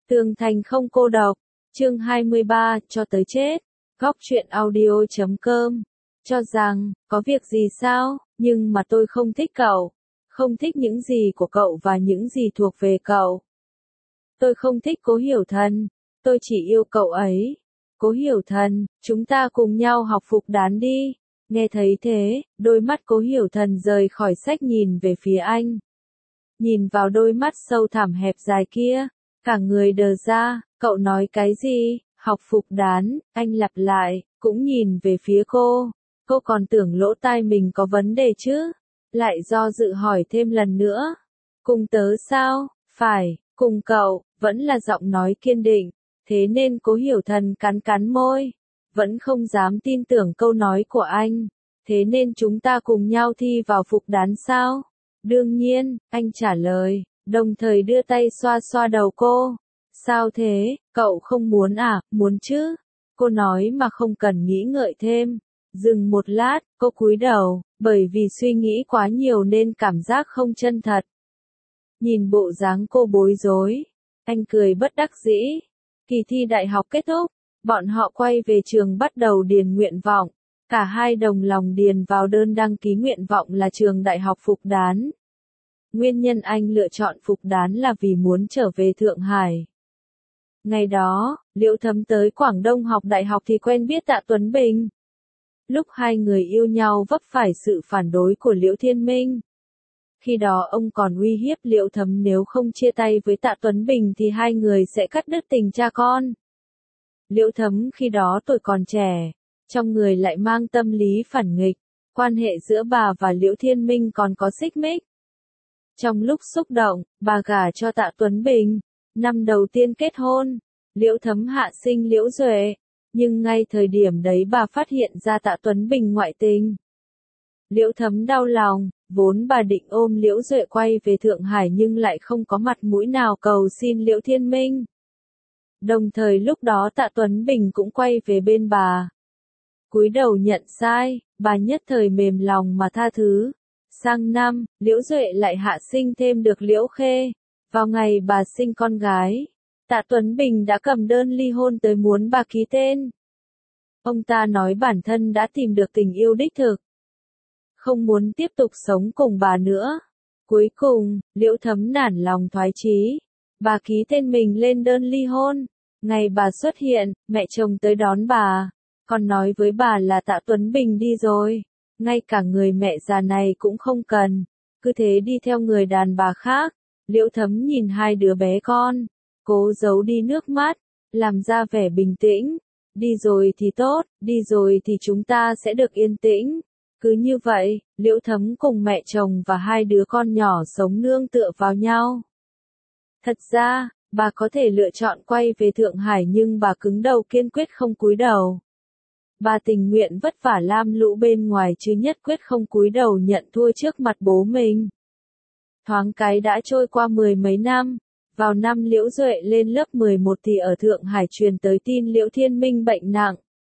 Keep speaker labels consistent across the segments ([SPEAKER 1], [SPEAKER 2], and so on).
[SPEAKER 1] Tường thành không cô độc. Chương 23, cho tới chết. Góc truyện audio.com. Cho rằng, có việc gì sao, nhưng mà tôi không thích cậu. Không thích những gì của cậu và những gì thuộc về cậu. Tôi không thích Cố Hiểu Thần. Tôi chỉ yêu cậu ấy. Cố Hiểu Thần, chúng ta cùng nhau học phục đán đi. Nghe thấy thế, đôi mắt Cố Hiểu Thần rời khỏi sách nhìn về phía anh. Nhìn vào đôi mắt sâu thẳm hẹp dài kia, cả người đờ ra, cậu nói cái gì, học phục đán, anh lặp lại, cũng nhìn về phía cô. Cô còn tưởng lỗ tai mình có vấn đề chứ, lại do dự hỏi thêm lần nữa. Cùng tớ sao, phải, cùng cậu, vẫn là giọng nói kiên định, thế nên Cố Hiểu Thần cắn cắn môi, vẫn không dám tin tưởng câu nói của anh. Thế nên chúng ta cùng nhau thi vào phục đán sao? Đương nhiên, anh trả lời, đồng thời đưa tay xoa xoa đầu cô. Sao thế, cậu không muốn à, muốn chứ? Cô nói mà không cần nghĩ ngợi thêm. Dừng một lát, cô cúi đầu, bởi vì suy nghĩ quá nhiều nên cảm giác không chân thật. Nhìn bộ dáng cô bối rối, anh cười bất đắc dĩ. Kỳ thi đại học kết thúc, bọn họ quay về trường bắt đầu điền nguyện vọng. Cả hai đồng lòng điền vào đơn đăng ký nguyện vọng là trường đại học Phục Đán. Nguyên nhân anh lựa chọn Phục Đán là vì muốn trở về Thượng Hải. Ngày đó, Liễu Thấm tới Quảng Đông học đại học thì quen biết Tạ Tuấn Bình. Lúc hai người yêu nhau vấp phải sự phản đối của Liễu Thiên Minh. Khi đó ông còn uy hiếp Liễu Thấm nếu không chia tay với Tạ Tuấn Bình thì hai người sẽ cắt đứt tình cha con. Liễu Thấm khi đó tuổi còn trẻ, trong người lại mang tâm lý phản nghịch, quan hệ giữa bà và Liễu Thiên Minh còn có xích mích. Trong lúc xúc động, bà gả cho Tạ Tuấn Bình. Năm đầu tiên kết hôn, Liễu Thấm hạ sinh Liễu Duệ, nhưng ngay thời điểm đấy bà phát hiện ra Tạ Tuấn Bình ngoại tình. Liễu Thấm đau lòng, vốn bà định ôm Liễu Duệ quay về Thượng Hải nhưng lại không có mặt mũi nào cầu xin Liễu Thiên Minh. Đồng thời lúc đó Tạ Tuấn Bình cũng quay về bên bà. Cúi đầu nhận sai, bà nhất thời mềm lòng mà tha thứ. Sang năm, Liễu Duệ lại hạ sinh thêm được Liễu Khê. Vào ngày bà sinh con gái, Tạ Tuấn Bình đã cầm đơn ly hôn tới muốn bà ký tên. Ông ta nói bản thân đã tìm được tình yêu đích thực, không muốn tiếp tục sống cùng bà nữa. Cuối cùng, Liễu Thấm nản lòng thoái chí. Bà ký tên mình lên đơn ly hôn. Ngày bà xuất hiện, mẹ chồng tới đón bà, còn nói với bà là Tạ Tuấn Bình đi rồi. Ngay cả người mẹ già này cũng không cần, cứ thế đi theo người đàn bà khác. Liễu Thấm nhìn hai đứa bé con, cố giấu đi nước mắt, làm ra vẻ bình tĩnh. Đi rồi thì tốt, đi rồi thì chúng ta sẽ được yên tĩnh. Cứ như vậy, Liễu Thấm cùng mẹ chồng và hai đứa con nhỏ sống nương tựa vào nhau. Thật ra, bà có thể lựa chọn quay về Thượng Hải nhưng bà cứng đầu kiên quyết không cúi đầu. Bà tình nguyện vất vả lam lũ bên ngoài chứ nhất quyết không cúi đầu nhận thua trước mặt bố mình. Thoáng cái đã trôi qua 10 mấy năm, vào năm Liễu Duệ lên lớp 11 thì ở Thượng Hải truyền tới tin Liễu Thiên Minh bệnh nặng.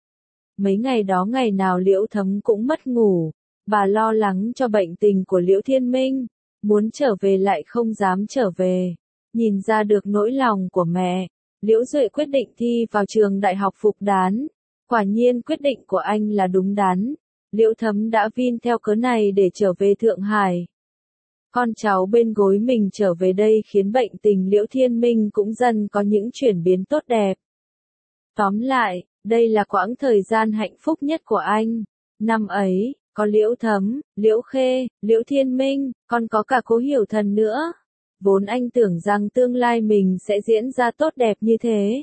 [SPEAKER 1] Mấy ngày đó ngày nào Liễu Thấm cũng mất ngủ, bà lo lắng cho bệnh tình của Liễu Thiên Minh, muốn trở về lại không dám trở về. Nhìn ra được nỗi lòng của mẹ, Liễu Duệ quyết định thi vào trường đại học Phục Đán. Quả nhiên quyết định của anh là đúng đắn. Liễu Thấm đã vin theo cớ này để trở về Thượng Hải. Con cháu bên gối mình trở về đây khiến bệnh tình Liễu Thiên Minh cũng dần có những chuyển biến tốt đẹp. Tóm lại, đây là quãng thời gian hạnh phúc nhất của anh. Năm ấy, có Liễu Thấm, Liễu Khê, Liễu Thiên Minh, còn có cả Cố Hiểu Thần nữa. Vốn anh tưởng rằng tương lai mình sẽ diễn ra tốt đẹp như thế.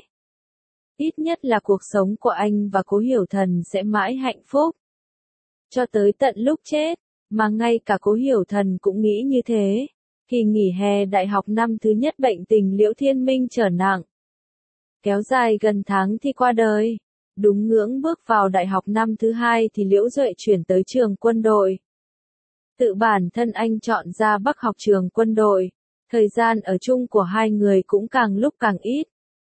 [SPEAKER 1] Ít nhất là cuộc sống của anh và Cố Hiểu Thần sẽ mãi hạnh phúc. Cho tới tận lúc chết, mà ngay cả Cố Hiểu Thần cũng nghĩ như thế. Kỳ nghỉ hè đại học năm thứ nhất bệnh tình Liễu Thiên Minh trở nặng. Kéo dài gần tháng thì qua đời. Đúng ngưỡng bước vào đại học năm thứ hai thì Liễu Duệ chuyển tới trường quân đội. Tự bản thân anh chọn ra Bắc học trường quân đội. Thời gian ở chung của hai người cũng càng lúc càng ít.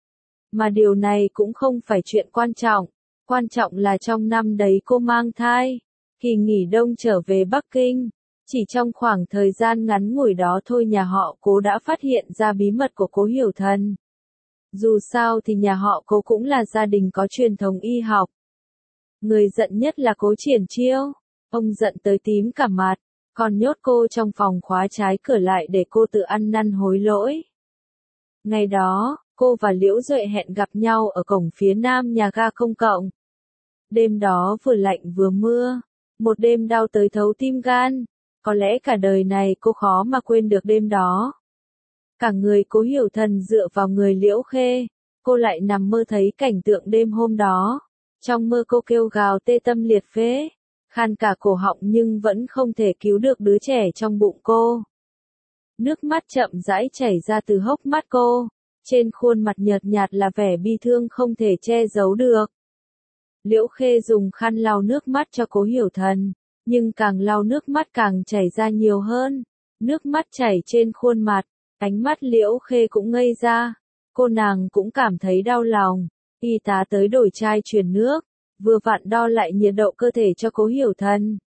[SPEAKER 1] Mà điều này cũng không phải chuyện quan trọng là trong năm đấy cô mang thai. Kỳ nghỉ đông trở về Bắc Kinh, chỉ trong khoảng thời gian ngắn ngủi đó thôi nhà họ Cố đã phát hiện ra bí mật của Cố Hiểu Thần. Dù sao thì nhà họ Cố cũng là gia đình có truyền thống y học. Người giận nhất là Cố Triển Chiêu. Ông giận tới tím cả mặt, còn nhốt cô trong phòng khóa trái cửa lại để cô tự ăn năn hối lỗi. Ngày đó, cô và Liễu Duệ hẹn gặp nhau ở cổng phía nam nhà ga công cộng. Đêm đó vừa lạnh vừa mưa, một đêm đau tới thấu tim gan, có lẽ cả đời này cô khó mà quên được đêm đó. Cả người Cố Hiểu Thần dựa vào người Liễu Khê, cô lại nằm mơ thấy cảnh tượng đêm hôm đó. Trong mơ cô kêu gào tê tâm liệt phế, khan cả cổ họng nhưng vẫn không thể cứu được đứa trẻ trong bụng cô. Nước mắt chậm rãi chảy ra từ hốc mắt cô, trên khuôn mặt nhợt nhạt là vẻ bi thương không thể che giấu được. Liễu Khê dùng khăn lau nước mắt cho Cố Hiểu Thần, nhưng càng lau nước mắt càng chảy ra nhiều hơn. Nước mắt chảy trên khuôn mặt, ánh mắt Liễu Khê cũng ngây ra. Cô nàng cũng cảm thấy đau lòng. Y tá tới đổi chai truyền nước, vừa vặn đo lại nhiệt độ cơ thể cho Cố Hiểu Thần.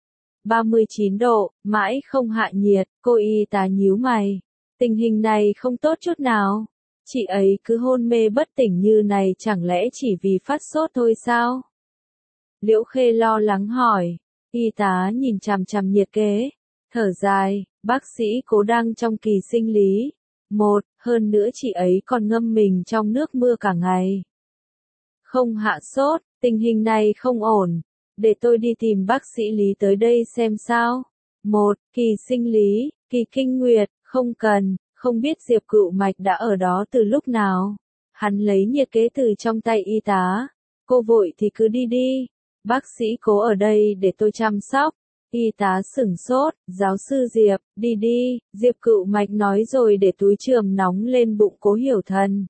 [SPEAKER 1] 39 độ, mãi không hạ nhiệt, cô y tá nhíu mày. Tình hình này không tốt chút nào. Chị ấy cứ hôn mê bất tỉnh như này chẳng lẽ chỉ vì phát sốt thôi sao? Liễu Khê lo lắng hỏi. Y tá nhìn chằm chằm nhiệt kế, thở dài, bác sĩ Cố đang trong kỳ sinh lý. Hơn nữa chị ấy còn ngâm mình trong nước mưa cả ngày. Không hạ sốt, tình hình này không ổn. Để tôi đi tìm bác sĩ Lý tới đây xem sao. Kỳ sinh lý, kỳ kinh nguyệt, không cần, không biết Diệp Cựu Mạch đã ở đó từ lúc nào. Hắn lấy nhiệt kế từ trong tay y tá. Cô vội thì cứ đi đi. Bác sĩ Cố ở đây để tôi chăm sóc. Y tá sửng sốt, giáo sư Diệp, đi đi, Diệp Cựu Mạch nói rồi để túi chườm nóng lên bụng Cố Hiểu Thần.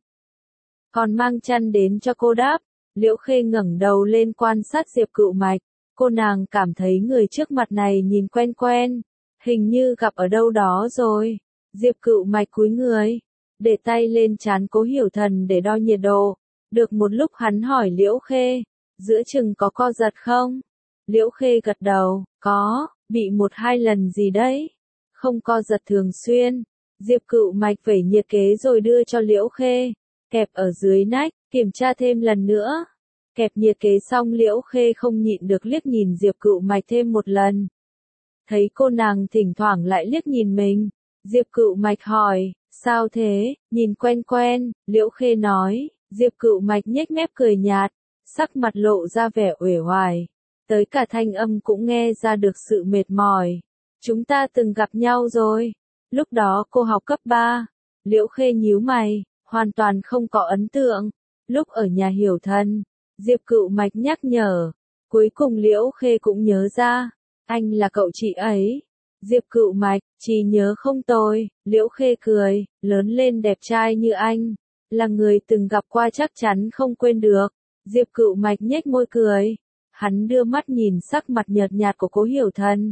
[SPEAKER 1] Còn mang chăn đến cho cô đắp. Liễu Khê ngẩng đầu lên quan sát Diệp Cựu Mạch, cô nàng cảm thấy người trước mặt này nhìn quen quen, hình như gặp ở đâu đó rồi. Diệp Cựu Mạch cúi người, để tay lên trán Cố Hiểu Thần để đo nhiệt độ. Được một lúc hắn hỏi Liễu Khê, giữa chừng có co giật không? Liễu Khê gật đầu, có, bị 1-2 lần gì đấy. Không co giật thường xuyên. Diệp Cựu Mạch vẩy nhiệt kế rồi đưa cho Liễu Khê, kẹp ở dưới nách, kiểm tra thêm lần nữa. Kẹp nhiệt kế xong Liễu Khê không nhịn được liếc nhìn Diệp Cựu Mạch thêm một lần. Thấy cô nàng thỉnh thoảng lại liếc nhìn mình, Diệp Cựu Mạch hỏi, sao thế, nhìn quen quen, Liễu Khê nói. Diệp Cựu Mạch nhếch mép cười nhạt, sắc mặt lộ ra vẻ uể oải, tới cả thanh âm cũng nghe ra được sự mệt mỏi. Chúng ta từng gặp nhau rồi, lúc đó cô học cấp 3, Liễu Khê nhíu mày, hoàn toàn không có ấn tượng. Lúc ở nhà Hiểu Thần, Diệp Cựu Mạch nhắc nhở, cuối cùng Liễu Khê cũng nhớ ra, anh là cậu chị ấy. Diệp Cựu Mạch, trí nhớ không tồi, Liễu Khê cười, lớn lên đẹp trai như anh, là người từng gặp qua chắc chắn không quên được. Diệp Cựu Mạch nhếch môi cười, hắn đưa mắt nhìn sắc mặt nhợt nhạt của Cố Hiểu Thần.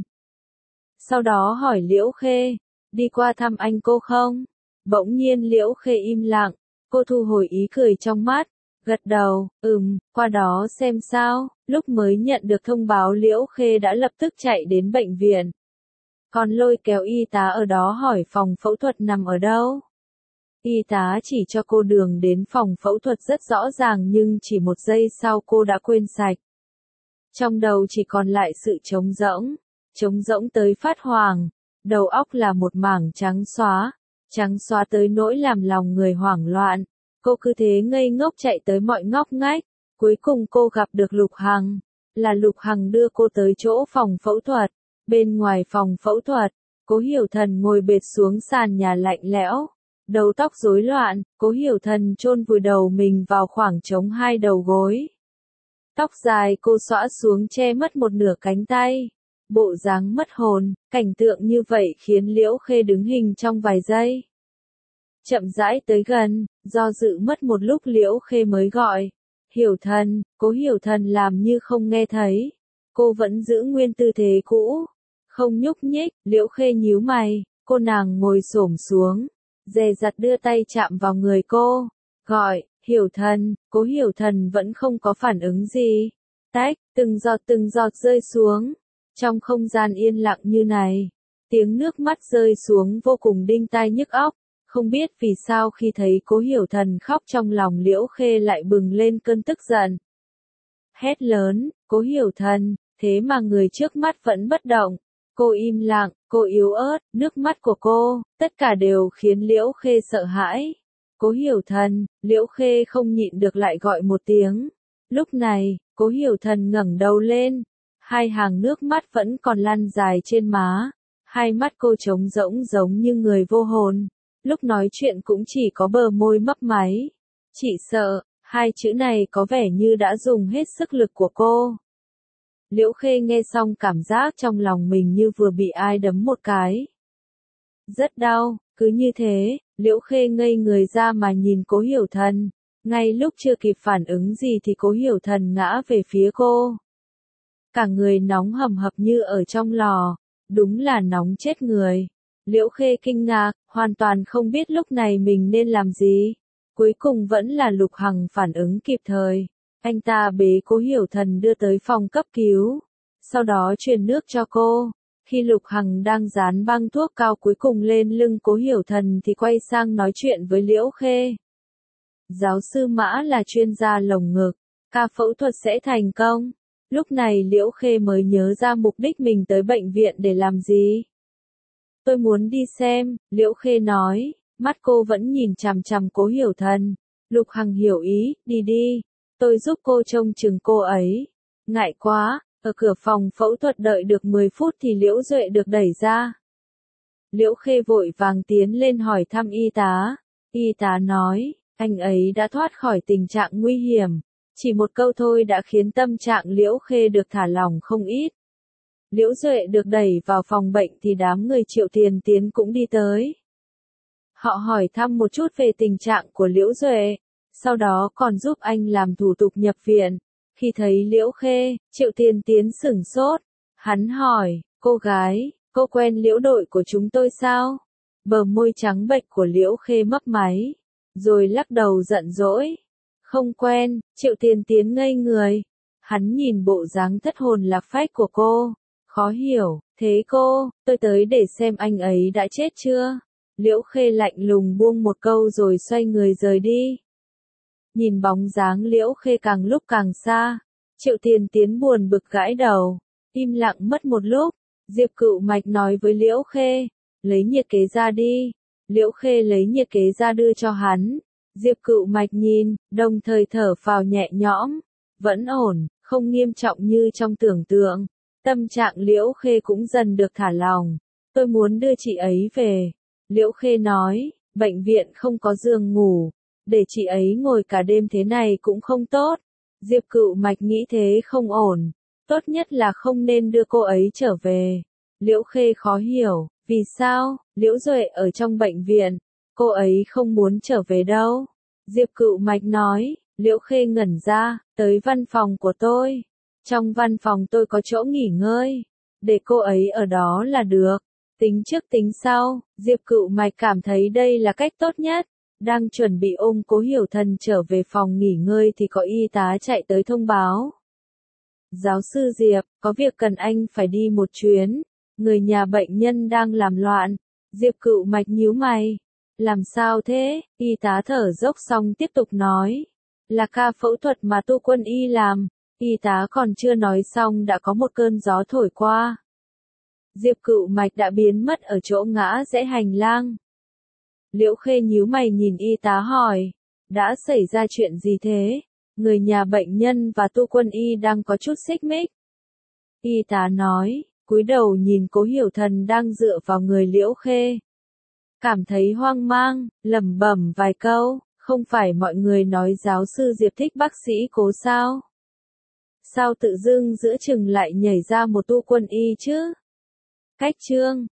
[SPEAKER 1] Sau đó hỏi Liễu Khê, đi qua thăm anh cô không? Bỗng nhiên Liễu Khê im lặng, cô thu hồi ý cười trong mắt, gật đầu, qua đó xem sao. Lúc mới nhận được thông báo Liễu Khê đã lập tức chạy đến bệnh viện. Còn lôi kéo y tá ở đó hỏi phòng phẫu thuật nằm ở đâu. Y tá chỉ cho cô đường đến phòng phẫu thuật rất rõ ràng nhưng chỉ 1 giây sau cô đã quên sạch. Trong đầu chỉ còn lại sự trống rỗng tới phát hoàng, đầu óc là một mảng trắng xóa tới nỗi làm lòng người hoảng loạn. Cô cứ thế ngây ngốc chạy tới mọi ngóc ngách, cuối cùng cô gặp được Lục Hằng, là Lục Hằng đưa cô tới chỗ phòng phẫu thuật. Bên ngoài phòng phẫu thuật, Cố Hiểu Thần ngồi bệt xuống sàn nhà lạnh lẽo, đầu tóc rối loạn, Cố Hiểu Thần chôn vùi đầu mình vào khoảng trống 2 đầu gối. Tóc dài cô xõa xuống che mất một nửa cánh tay, bộ dáng mất hồn, cảnh tượng như vậy khiến Liễu Khê đứng hình trong vài giây. Chậm rãi tới gần, do dự mất một lúc Liễu Khê mới gọi, Hiểu Thần. Cố Hiểu Thần làm như không nghe thấy, cô vẫn giữ nguyên tư thế cũ, không nhúc nhích. Liễu Khê nhíu mày, cô nàng ngồi xổm xuống, dè dặt đưa tay chạm vào người cô, gọi, Hiểu Thần. Cố Hiểu Thần vẫn không có phản ứng gì. Tách, từng giọt rơi xuống. Trong không gian yên lặng như này, tiếng nước mắt rơi xuống vô cùng đinh tai nhức óc. Không biết vì sao khi thấy Cố Hiểu Thần khóc trong lòng Liễu Khê lại bừng lên cơn tức giận. Hét lớn, Cố Hiểu Thần, thế mà người trước mắt vẫn bất động. Cô im lặng, cô yếu ớt, nước mắt của cô, tất cả đều khiến Liễu Khê sợ hãi. Cố Hiểu Thần, Liễu Khê không nhịn được lại gọi một tiếng. Lúc này, Cố Hiểu Thần ngẩng đầu lên, hai hàng nước mắt vẫn còn lăn dài trên má, hai mắt cô trống rỗng giống như người vô hồn, lúc nói chuyện cũng chỉ có bờ môi mấp máy. Chỉ sợ, hai chữ này có vẻ như đã dùng hết sức lực của cô. Liễu Khê nghe xong cảm giác trong lòng mình như vừa bị ai đấm một cái. Rất đau, cứ như thế, Liễu Khê ngây người ra mà nhìn Cố Hiểu Thần. Ngay lúc chưa kịp phản ứng gì thì Cố Hiểu Thần ngã về phía cô. Cả người nóng hầm hập như ở trong lò, đúng là nóng chết người. Liễu Khê kinh ngạc, hoàn toàn không biết lúc này mình nên làm gì. Cuối cùng vẫn là Lục Hằng phản ứng kịp thời. Anh ta bế Cố Hiểu Thần đưa tới phòng cấp cứu, sau đó truyền nước cho cô. Khi Lục Hằng đang dán băng thuốc cao cuối cùng lên lưng Cố Hiểu Thần thì quay sang nói chuyện với Liễu Khê. Giáo sư Mã là chuyên gia lồng ngực, ca phẫu thuật sẽ thành công. Lúc này Liễu Khê mới nhớ ra mục đích mình tới bệnh viện để làm gì. Tôi muốn đi xem, Liễu Khê nói, mắt cô vẫn nhìn chằm chằm Cố Hiểu Thần. Lục Hằng hiểu ý, đi đi, tôi giúp cô trông chừng cô ấy. Ngại quá, ở cửa phòng phẫu thuật đợi được 10 phút thì Liễu Duệ được đẩy ra. Liễu Khê vội vàng tiến lên hỏi thăm y tá. Y tá nói, anh ấy đã thoát khỏi tình trạng nguy hiểm. Chỉ một câu thôi đã khiến tâm trạng Liễu Khê được thả lỏng không ít. Liễu Duệ được đẩy vào phòng bệnh thì đám người Triệu Tiền Tiến cũng đi tới. Họ hỏi thăm một chút về tình trạng của Liễu Duệ, sau đó còn giúp anh làm thủ tục nhập viện. Khi thấy Liễu Khê, Triệu Tiền Tiến sửng sốt. Hắn hỏi, cô gái, cô quen Liễu đội của chúng tôi sao? Bờ môi trắng bệch của Liễu Khê mấp máy, rồi lắc đầu giận dỗi. Không quen, Triệu Tiền Tiến ngây người. Hắn nhìn bộ dáng thất hồn lạc phách của cô, khó hiểu, thế cô, tôi tới để xem anh ấy đã chết chưa? Liễu Khê lạnh lùng buông một câu rồi xoay người rời đi. Nhìn bóng dáng Liễu Khê càng lúc càng xa, Triệu Tiền Tiến buồn bực gãi đầu, im lặng mất một lúc. Diệp Cựu Mạch nói với Liễu Khê, lấy nhiệt kế ra đi. Liễu Khê lấy nhiệt kế ra đưa cho hắn. Diệp Cựu Mạch nhìn, đồng thời thở phào nhẹ nhõm, vẫn ổn, không nghiêm trọng như trong tưởng tượng. Tâm trạng Liễu Khê cũng dần được thả lỏng. Tôi muốn đưa chị ấy về. Liễu Khê nói, bệnh viện không có giường ngủ, để chị ấy ngồi cả đêm thế này cũng không tốt. Diệp Cựu Mạch nghĩ thế không ổn, tốt nhất là không nên đưa cô ấy trở về. Liễu Khê khó hiểu, vì sao, Liễu Duệ ở trong bệnh viện, cô ấy không muốn trở về đâu. Diệp Cựu Mạch nói, Liễu Khê ngẩn ra, tới văn phòng của tôi. Trong văn phòng tôi có chỗ nghỉ ngơi, để cô ấy ở đó là được. Tính trước tính sau, Diệp Cựu Mạch cảm thấy đây là cách tốt nhất. Đang chuẩn bị ôm Cố Hiểu Thần trở về phòng nghỉ ngơi thì có y tá chạy tới thông báo. Giáo sư Diệp, có việc cần anh phải đi một chuyến. Người nhà bệnh nhân đang làm loạn. Diệp Cựu Mạch nhíu mày. Làm sao thế? Y tá thở dốc xong tiếp tục nói. Là ca phẫu thuật mà Tu Quân Y làm. Y tá còn chưa nói xong đã có một cơn gió thổi qua. Diệp Cựu Mạch đã biến mất ở chỗ ngã rẽ hành lang. Liễu Khê nhíu mày nhìn y tá hỏi. Đã xảy ra chuyện gì thế? Người nhà bệnh nhân và Tu Quân Y đang có chút xích mích. Y tá nói, cúi đầu nhìn Cố Hiểu Thần đang dựa vào người Liễu Khê. Cảm thấy hoang mang, lẩm bẩm vài câu, không phải mọi người nói giáo sư Diệp thích bác sĩ Cố sao? Sao tự dưng giữa chừng lại nhảy ra một Tu Quân Y chứ? Cách chương